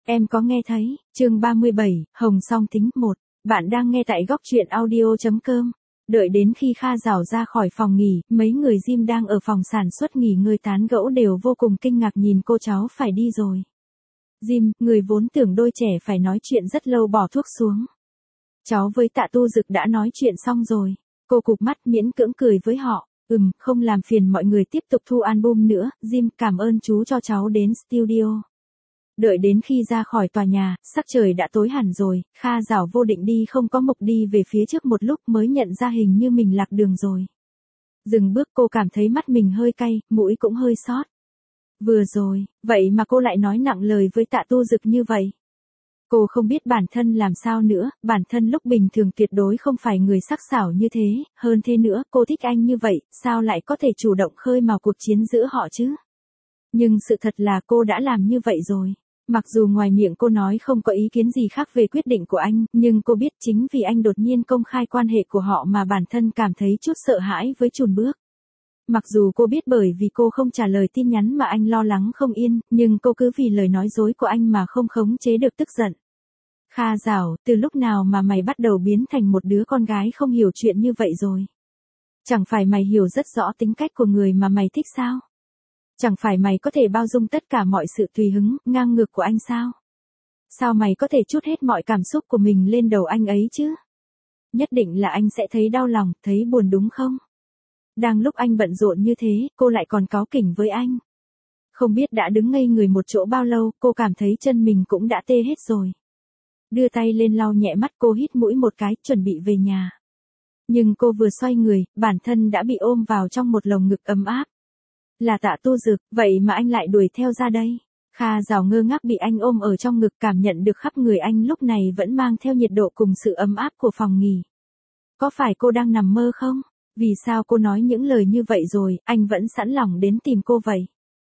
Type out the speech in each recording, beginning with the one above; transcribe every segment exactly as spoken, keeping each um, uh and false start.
Em có nghe thấy, chương ba mươi bảy, Hồng Song Tính một. Bạn đang nghe tại góc truyện audio.com. Đợi đến khi Kha Giảo ra khỏi phòng nghỉ, mấy người gym đang ở phòng sản xuất nghỉ ngơi tán gẫu đều vô cùng kinh ngạc nhìn cô cháu phải đi rồi. Gym, người vốn tưởng đôi trẻ phải nói chuyện rất lâu bỏ thuốc xuống. Cháu với Tạ Tu Dực đã nói chuyện xong rồi. Cô cụp mắt miễn cưỡng cười với họ. Ừm, không làm phiền mọi người tiếp tục thu album nữa, Jim cảm ơn chú cho cháu đến studio. Đợi đến khi ra khỏi tòa nhà, sắc trời đã tối hẳn rồi, Kha Giảo vô định đi không có mục đi về phía trước một lúc mới nhận ra hình như mình lạc đường rồi. Dừng bước cô cảm thấy mắt mình hơi cay, mũi cũng hơi xót. Vừa rồi, vậy mà cô lại nói nặng lời với Tạ Tu Dực như vậy. Cô không biết bản thân làm sao nữa, bản thân lúc bình thường tuyệt đối không phải người sắc sảo như thế, hơn thế nữa, cô thích anh như vậy, sao lại có thể chủ động khơi mào cuộc chiến giữa họ chứ? Nhưng sự thật là cô đã làm như vậy rồi. Mặc dù ngoài miệng cô nói không có ý kiến gì khác về quyết định của anh, nhưng cô biết chính vì anh đột nhiên công khai quan hệ của họ mà bản thân cảm thấy chút sợ hãi với chùn bước. Mặc dù cô biết bởi vì cô không trả lời tin nhắn mà anh lo lắng không yên, nhưng cô cứ vì lời nói dối của anh mà không khống chế được tức giận. Kha Giảo, từ lúc nào mà mày bắt đầu biến thành một đứa con gái không hiểu chuyện như vậy rồi? Chẳng phải mày hiểu rất rõ tính cách của người mà mày thích sao? Chẳng phải mày có thể bao dung tất cả mọi sự tùy hứng, ngang ngược của anh sao? Sao mày có thể trút hết mọi cảm xúc của mình lên đầu anh ấy chứ? Nhất định là anh sẽ thấy đau lòng, thấy buồn đúng không? Đang lúc anh bận rộn như thế, cô lại còn cáu kỉnh với anh. Không biết đã đứng ngây người một chỗ bao lâu, cô cảm thấy chân mình cũng đã tê hết rồi. Đưa tay lên lau nhẹ mắt, cô hít mũi một cái, chuẩn bị về nhà. Nhưng cô vừa xoay người, bản thân đã bị ôm vào trong một lồng ngực ấm áp. Là Tạ Tu Dực, vậy mà anh lại đuổi theo ra đây. Kha Giảo ngơ ngác bị anh ôm ở trong ngực, cảm nhận được khắp người anh lúc này vẫn mang theo nhiệt độ cùng sự ấm áp của phòng nghỉ. Có phải cô đang nằm mơ không? Vì sao cô nói những lời như vậy rồi, anh vẫn sẵn lòng đến tìm cô vậy?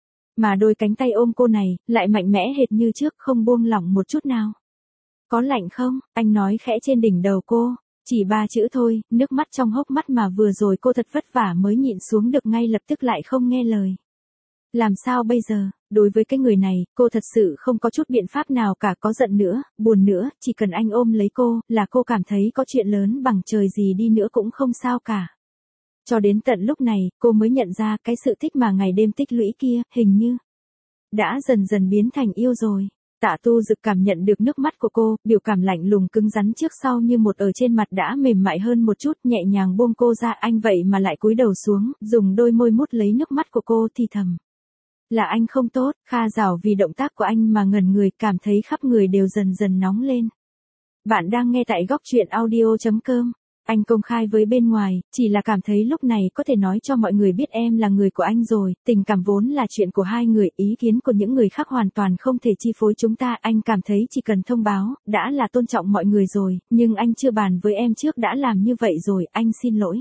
Mà đôi cánh tay ôm cô này, lại mạnh mẽ hệt như trước, không buông lỏng một chút nào. Có lạnh không? Anh nói khẽ trên đỉnh đầu cô. Chỉ ba chữ thôi, nước mắt trong hốc mắt mà vừa rồi cô thật vất vả mới nhịn xuống được ngay lập tức lại không nghe lời. Làm sao bây giờ? Đối với cái người này, cô thật sự không có chút biện pháp nào cả, có giận nữa, buồn nữa, chỉ cần anh ôm lấy cô, là cô cảm thấy có chuyện lớn bằng trời gì đi nữa cũng không sao cả. Cho đến tận lúc này, cô mới nhận ra cái sự thích mà ngày đêm tích lũy kia, hình như đã dần dần biến thành yêu rồi. Tạ Tu Dực cảm nhận được nước mắt của cô, biểu cảm lạnh lùng cứng rắn trước sau như một ở trên mặt đã mềm mại hơn một chút, nhẹ nhàng buông cô ra, anh vậy mà lại cúi đầu xuống, dùng đôi môi mút lấy nước mắt của cô thì thầm. Là anh không tốt. Kha Giảo vì động tác của anh mà ngẩn người, cảm thấy khắp người đều dần dần nóng lên. Bạn đang nghe tại góc truyện audio.com. Anh công khai với bên ngoài, chỉ là cảm thấy lúc này có thể nói cho mọi người biết em là người của anh rồi, tình cảm vốn là chuyện của hai người, ý kiến của những người khác hoàn toàn không thể chi phối chúng ta, anh cảm thấy chỉ cần thông báo, đã là tôn trọng mọi người rồi, nhưng anh chưa bàn với em trước đã làm như vậy rồi, anh xin lỗi.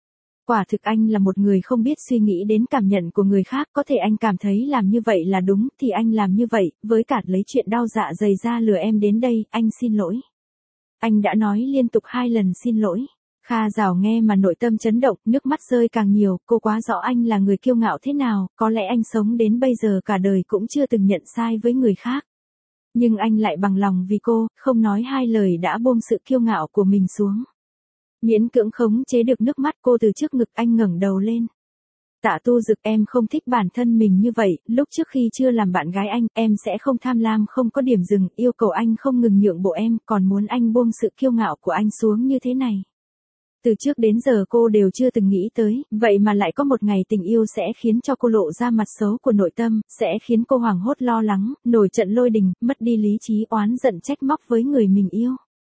Quả thực anh là một người không biết suy nghĩ đến cảm nhận của người khác, có thể anh cảm thấy làm như vậy là đúng, thì anh làm như vậy, với cả lấy chuyện đau dạ dày ra lừa em đến đây, anh xin lỗi. Anh đã nói liên tục hai lần xin lỗi. Kha Giảo nghe mà nội tâm chấn động, nước mắt rơi càng nhiều, cô quá rõ anh là người kiêu ngạo thế nào, có lẽ anh sống đến bây giờ cả đời cũng chưa từng nhận sai với người khác. Nhưng anh lại bằng lòng vì cô, không nói hai lời đã buông sự kiêu ngạo của mình xuống. Miễn cưỡng khống chế được nước mắt, cô từ trước ngực anh ngẩng đầu lên. Tạ Tu Dực, em không thích bản thân mình như vậy, lúc trước khi chưa làm bạn gái anh, em sẽ không tham lam không có điểm dừng, yêu cầu anh không ngừng nhượng bộ em, còn muốn anh buông sự kiêu ngạo của anh xuống như thế này. Từ trước đến giờ cô đều chưa từng nghĩ tới, vậy mà lại có một ngày tình yêu sẽ khiến cho cô lộ ra mặt xấu của nội tâm, sẽ khiến cô hoảng hốt lo lắng, nổi trận lôi đình, mất đi lý trí, oán giận trách móc với người mình yêu.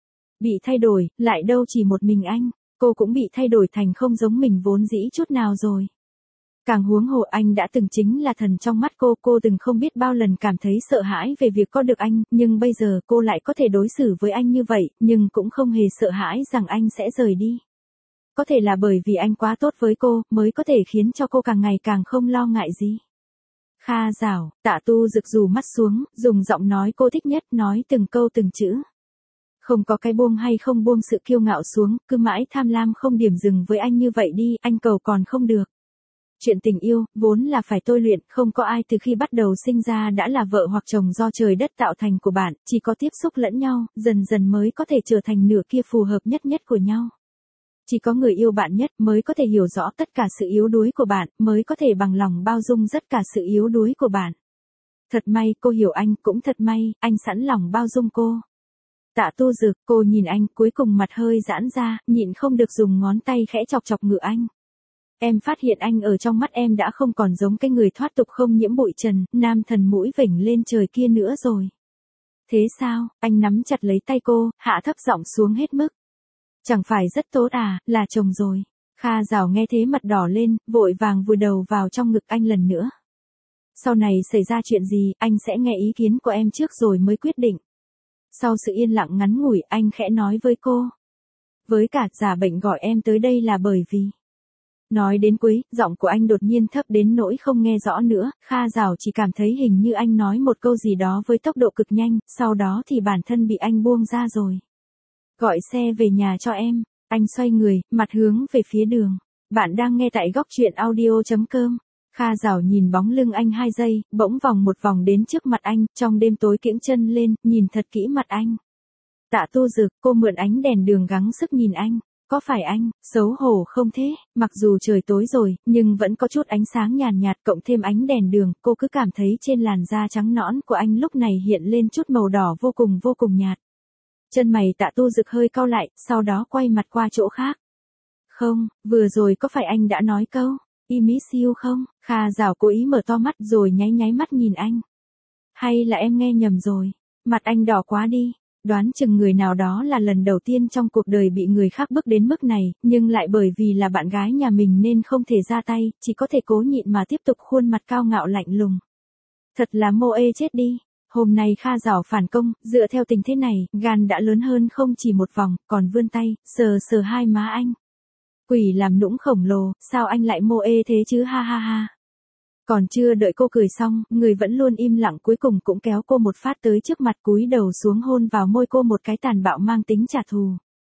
Bị thay đổi, lại đâu chỉ một mình anh, cô cũng bị thay đổi thành không giống mình vốn dĩ chút nào rồi. Càng huống hồ anh đã từng chính là thần trong mắt cô, cô từng không biết bao lần cảm thấy sợ hãi về việc có được anh, nhưng bây giờ cô lại có thể đối xử với anh như vậy, nhưng cũng không hề sợ hãi rằng anh sẽ rời đi. Có thể là bởi vì anh quá tốt với cô, mới có thể khiến cho cô càng ngày càng không lo ngại gì. Kha Giảo, Tạ Tu Dực rủ mắt xuống, dùng giọng nói cô thích nhất, nói từng câu từng chữ. Không có cái buông hay không buông sự kiêu ngạo xuống, cứ mãi tham lam không điểm dừng với anh như vậy đi, anh cầu còn không được. Chuyện tình yêu, vốn là phải tôi luyện, không có ai từ khi bắt đầu sinh ra đã là vợ hoặc chồng do trời đất tạo thành của bạn, chỉ có tiếp xúc lẫn nhau, dần dần mới có thể trở thành nửa kia phù hợp nhất nhất của nhau. Chỉ có người yêu bạn nhất mới có thể hiểu rõ tất cả sự yếu đuối của bạn, mới có thể bằng lòng bao dung tất cả sự yếu đuối của bạn. Thật may cô hiểu anh, cũng thật may, anh sẵn lòng bao dung cô. Tạ Tu Dực, cô nhìn anh, cuối cùng mặt hơi giãn ra, nhịn không được dùng ngón tay khẽ chọc chọc ngựa anh. Em phát hiện anh ở trong mắt em đã không còn giống cái người thoát tục không nhiễm bụi trần, nam thần mũi vểnh lên trời kia nữa rồi. Thế sao? Anh nắm chặt lấy tay cô, hạ thấp giọng xuống hết mức. Chẳng phải rất tốt à, là chồng rồi. Kha Giảo nghe thế mặt đỏ lên, vội vàng vùi đầu vào trong ngực anh lần nữa. Sau này xảy ra chuyện gì, anh sẽ nghe ý kiến của em trước rồi mới quyết định. Sau sự yên lặng ngắn ngủi, anh khẽ nói với cô. Với cả giả bệnh gọi em tới đây là bởi vì... Nói đến cuối, giọng của anh đột nhiên thấp đến nỗi không nghe rõ nữa, Kha Giảo chỉ cảm thấy hình như anh nói một câu gì đó với tốc độ cực nhanh, sau đó thì bản thân bị anh buông ra rồi. Gọi xe về nhà cho em, anh xoay người, mặt hướng về phía đường. Bạn đang nghe tại góc truyện audio chấm com. Kha Giảo nhìn bóng lưng anh hai giây, bỗng vòng một vòng đến trước mặt anh, trong đêm tối kiễng chân lên, nhìn thật kỹ mặt anh. Tạ Tu Dực, cô mượn ánh đèn đường gắng sức nhìn anh. Có phải anh, xấu hổ không thế, mặc dù trời tối rồi, nhưng vẫn có chút ánh sáng nhàn nhạt cộng thêm ánh đèn đường, cô cứ cảm thấy trên làn da trắng nõn của anh lúc này hiện lên chút màu đỏ vô cùng vô cùng nhạt. Chân mày Tạ Tu Dực hơi cau lại, sau đó quay mặt qua chỗ khác. Không, vừa rồi có phải anh đã nói câu, I miss you không? Kha Giảo cố ý mở to mắt rồi nháy nháy mắt nhìn anh. Hay là em nghe nhầm rồi, mặt anh đỏ quá đi. Đoán chừng người nào đó là lần đầu tiên trong cuộc đời bị người khác bức đến mức này, nhưng lại bởi vì là bạn gái nhà mình nên không thể ra tay, chỉ có thể cố nhịn mà tiếp tục khuôn mặt cao ngạo lạnh lùng. Thật là mô ê chết đi. Hôm nay Kha Giảo phản công, dựa theo tình thế này, gan đã lớn hơn không chỉ một vòng, còn vươn tay, sờ sờ hai má anh. Quỷ làm nũng khổng lồ, sao anh lại mô ê thế chứ ha ha ha. Còn chưa đợi cô cười xong, người vẫn luôn im lặng cuối cùng cũng kéo cô một phát tới trước mặt cúi đầu xuống hôn vào môi cô một cái tàn bạo mang tính trả thù.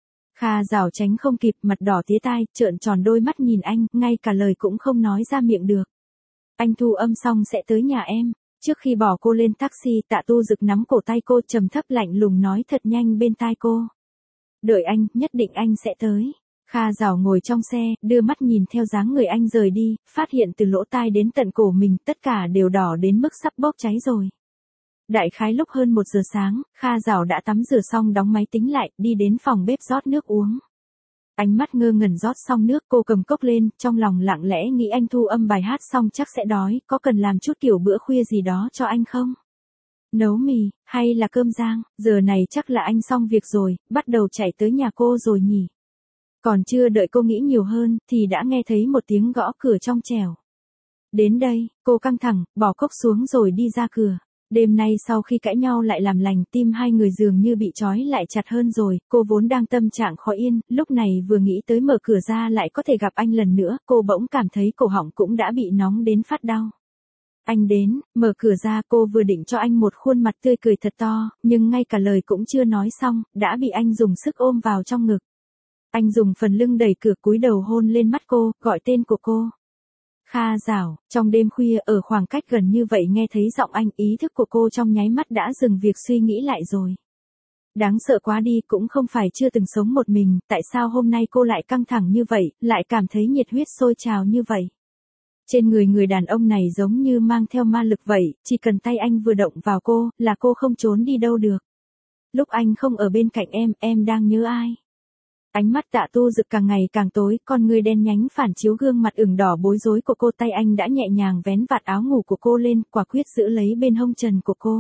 Kha Giảo tránh không kịp, mặt đỏ tía tai, trợn tròn đôi mắt nhìn anh, ngay cả lời cũng không nói ra miệng được. Anh thu âm xong sẽ tới nhà em. Trước khi bỏ cô lên taxi, Tạ Tu Dực nắm cổ tay cô trầm thấp lạnh lùng nói thật nhanh bên tai cô. Đợi anh, nhất định anh sẽ tới. Kha Giảo ngồi trong xe, đưa mắt nhìn theo dáng người anh rời đi, phát hiện từ lỗ tai đến tận cổ mình tất cả đều đỏ đến mức sắp bốc cháy rồi. Đại khái lúc hơn một giờ sáng, Kha Giảo đã tắm rửa xong đóng máy tính lại, đi đến phòng bếp rót nước uống. Ánh mắt ngơ ngẩn rót xong nước, cô cầm cốc lên, trong lòng lặng lẽ nghĩ anh thu âm bài hát xong chắc sẽ đói, có cần làm chút kiểu bữa khuya gì đó cho anh không? Nấu mì, hay là cơm rang, giờ này chắc là anh xong việc rồi, bắt đầu chạy tới nhà cô rồi nhỉ? Còn chưa đợi cô nghĩ nhiều hơn, thì đã nghe thấy một tiếng gõ cửa trong trẻo. Đến đây, cô căng thẳng, bỏ cốc xuống rồi đi ra cửa. Đêm nay sau khi cãi nhau lại làm lành, tim hai người dường như bị trói lại chặt hơn rồi, cô vốn đang tâm trạng khó yên, lúc này vừa nghĩ tới mở cửa ra lại có thể gặp anh lần nữa, cô bỗng cảm thấy cổ họng cũng đã bị nóng đến phát đau. Anh đến, mở cửa ra, cô vừa định cho anh một khuôn mặt tươi cười thật to, nhưng ngay cả lời cũng chưa nói xong, đã bị anh dùng sức ôm vào trong ngực. Anh dùng phần lưng đẩy cửa cúi đầu hôn lên mắt cô, gọi tên của cô. Kha Giảo, trong đêm khuya ở khoảng cách gần như vậy nghe thấy giọng anh, ý thức của cô trong nháy mắt đã dừng việc suy nghĩ lại rồi. Đáng sợ quá đi, cũng không phải chưa từng sống một mình, tại sao hôm nay cô lại căng thẳng như vậy, lại cảm thấy nhiệt huyết sôi trào như vậy. Trên người người đàn ông này giống như mang theo ma lực vậy, chỉ cần tay anh vừa động vào cô, là cô không trốn đi đâu được. Lúc anh không ở bên cạnh em, em đang nhớ ai? Ánh mắt Tạ Tu Dực càng ngày càng tối, con người đen nhánh phản chiếu gương mặt ửng đỏ bối rối của cô, tay anh đã nhẹ nhàng vén vạt áo ngủ của cô lên, quả quyết giữ lấy bên hông trần của cô.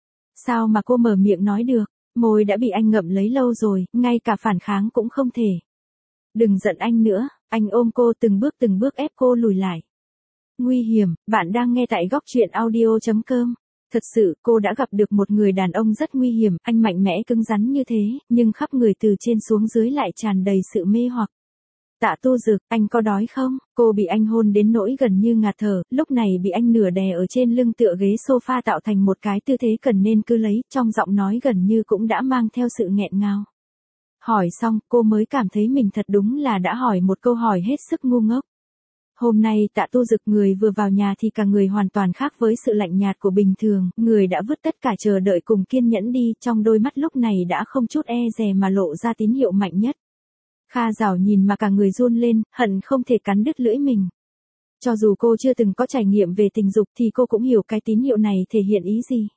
Sao mà cô mở miệng nói được, môi đã bị anh ngậm lấy lâu rồi, ngay cả phản kháng cũng không thể. Đừng giận anh nữa, anh ôm cô từng bước từng bước ép cô lùi lại. Nguy hiểm, bạn đang nghe tại góc truyện audio chấm com. Thật sự, cô đã gặp được một người đàn ông rất nguy hiểm, anh mạnh mẽ cứng rắn như thế, nhưng khắp người từ trên xuống dưới lại tràn đầy sự mê hoặc. Tạ Tu Dực, anh có đói không? Cô bị anh hôn đến nỗi gần như ngạt thở, lúc này bị anh nửa đè ở trên lưng tựa ghế sofa tạo thành một cái tư thế cần nên cứ lấy, trong giọng nói gần như cũng đã mang theo sự nghẹn ngào. Hỏi xong, cô mới cảm thấy mình thật đúng là đã hỏi một câu hỏi hết sức ngu ngốc. Hôm nay Tạ Tu Dực người vừa vào nhà thì cả người hoàn toàn khác với sự lạnh nhạt của bình thường, người đã vứt tất cả chờ đợi cùng kiên nhẫn đi, trong đôi mắt lúc này đã không chút e dè mà lộ ra tín hiệu mạnh nhất. Kha Giảo nhìn mà cả người run lên, hận không thể cắn đứt lưỡi mình. Cho dù cô chưa từng có trải nghiệm về tình dục thì cô cũng hiểu cái tín hiệu này thể hiện ý gì.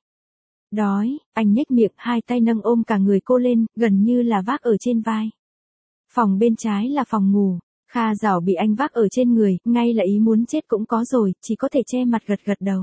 Đói, anh nhếch miệng, hai tay nâng ôm cả người cô lên, gần như là vác ở trên vai. Phòng bên trái là phòng ngủ. Kha Giảo bị anh vác ở trên người, ngay là ý muốn chết cũng có rồi, chỉ có thể che mặt gật gật đầu.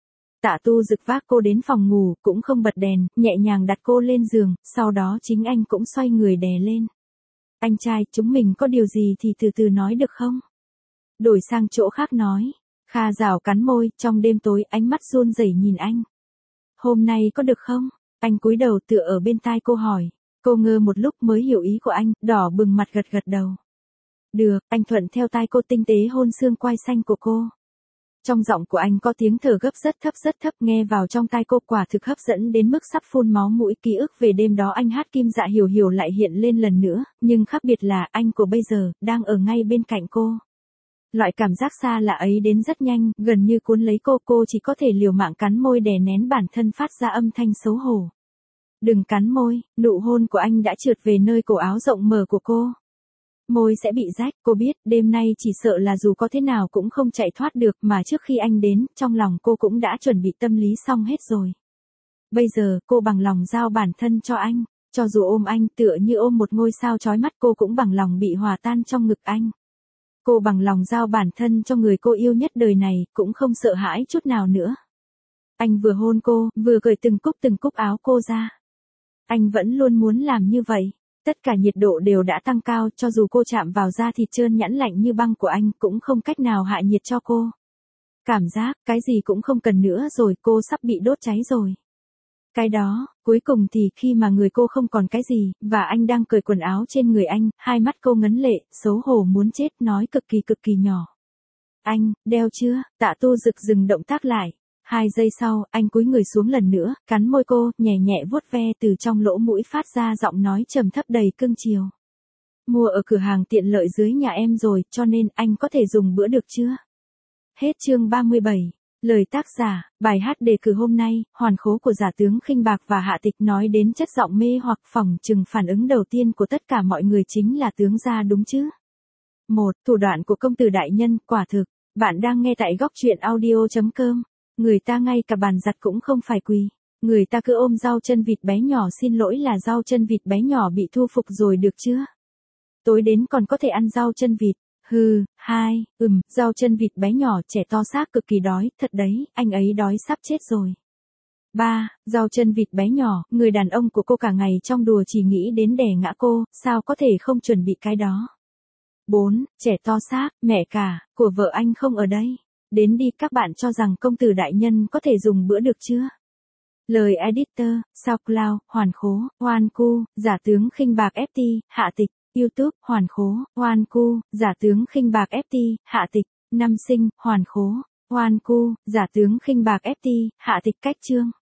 Tạ Tu Dực vác cô đến phòng ngủ, cũng không bật đèn, nhẹ nhàng đặt cô lên giường, sau đó chính anh cũng xoay người đè lên. Anh trai, chúng mình có điều gì thì từ từ nói được không? Đổi sang chỗ khác nói. Kha Giảo cắn môi, trong đêm tối, ánh mắt run rẩy nhìn anh. Hôm nay có được không? Anh cúi đầu tựa ở bên tai cô hỏi. Cô ngơ một lúc mới hiểu ý của anh, đỏ bừng mặt gật gật đầu. Được, anh thuận theo tai cô tinh tế hôn xương quai xanh của cô. Trong giọng của anh có tiếng thở gấp rất thấp rất thấp, nghe vào trong tai cô quả thực hấp dẫn đến mức sắp phun máu mũi. Ký ức về đêm đó anh hát Kim Dạ Hiểu Hiểu lại hiện lên lần nữa, nhưng khác biệt là anh của bây giờ, đang ở ngay bên cạnh cô. Loại cảm giác xa lạ ấy đến rất nhanh, gần như cuốn lấy cô, cô chỉ có thể liều mạng cắn môi đè nén bản thân phát ra âm thanh xấu hổ. Đừng cắn môi, nụ hôn của anh đã trượt về nơi cổ áo rộng mở của cô. Môi sẽ bị rách, cô biết, đêm nay chỉ sợ là dù có thế nào cũng không chạy thoát được, mà trước khi anh đến, trong lòng cô cũng đã chuẩn bị tâm lý xong hết rồi. Bây giờ, cô bằng lòng giao bản thân cho anh, cho dù ôm anh tựa như ôm một ngôi sao chói mắt, cô cũng bằng lòng bị hòa tan trong ngực anh. Cô bằng lòng giao bản thân cho người cô yêu nhất đời này, cũng không sợ hãi chút nào nữa. Anh vừa hôn cô, vừa cởi từng cúc từng cúc áo cô ra. Anh vẫn luôn muốn làm như vậy. Tất cả nhiệt độ đều đã tăng cao, cho dù cô chạm vào da thịt trơn nhẵn lạnh như băng của anh, cũng không cách nào hạ nhiệt cho cô. Cảm giác, cái gì cũng không cần nữa rồi, cô sắp bị đốt cháy rồi. Cái đó, cuối cùng thì khi mà người cô không còn cái gì, và anh đang cởi quần áo trên người anh, hai mắt cô ngấn lệ, xấu hổ muốn chết, nói cực kỳ cực kỳ nhỏ. Anh, đeo chưa? Tạ Tu Dực dừng động tác lại. Hai giây sau, anh cúi người xuống lần nữa, cắn môi cô, nhẹ nhẹ vuốt ve từ trong lỗ mũi phát ra giọng nói trầm thấp đầy cưng chiều. Mua ở cửa hàng tiện lợi dưới nhà em rồi, cho nên anh có thể dùng bữa được chưa? Hết chương ba mươi bảy. Lời tác giả, bài hát đề cử hôm nay, Hoàn Khố của Giả Tướng Khinh Bạc và Hạ Tịch nói đến chất giọng mê hoặc, phỏng chừng phản ứng đầu tiên của tất cả mọi người chính là tướng gia đúng chứ? Một. Thủ đoạn của công tử đại nhân, quả thực. Bạn đang nghe tại góc truyện audio chấm com. Người ta ngay cả bàn giặt cũng không phải quỳ. Người ta cứ ôm rau chân vịt bé nhỏ, xin lỗi là rau chân vịt bé nhỏ bị thu phục rồi được chưa? Tối đến còn có thể ăn rau chân vịt. Hừ, hai, ừm, rau chân vịt bé nhỏ, trẻ to xác cực kỳ đói, thật đấy, anh ấy đói sắp chết rồi. Ba, rau chân vịt bé nhỏ, người đàn ông của cô cả ngày trong đùa chỉ nghĩ đến đè ngã cô, sao có thể không chuẩn bị cái đó. Bốn, trẻ to xác, mẹ cả, của vợ anh không ở đây. Đến đi, các bạn cho rằng công tử đại nhân có thể dùng bữa được chưa? Lời editor, SoundCloud, Hoàn Khố, Hoan Cu, Giả Tướng Khinh Bạc ép tê, Hạ Tịch, YouTube, Hoàn Khố, Hoan Cu, Giả Tướng Khinh Bạc ép tê, Hạ Tịch, Năm Sinh, Hoàn Khố, Hoan Cu, Giả Tướng Khinh Bạc ép tê, Hạ Tịch. Cách chương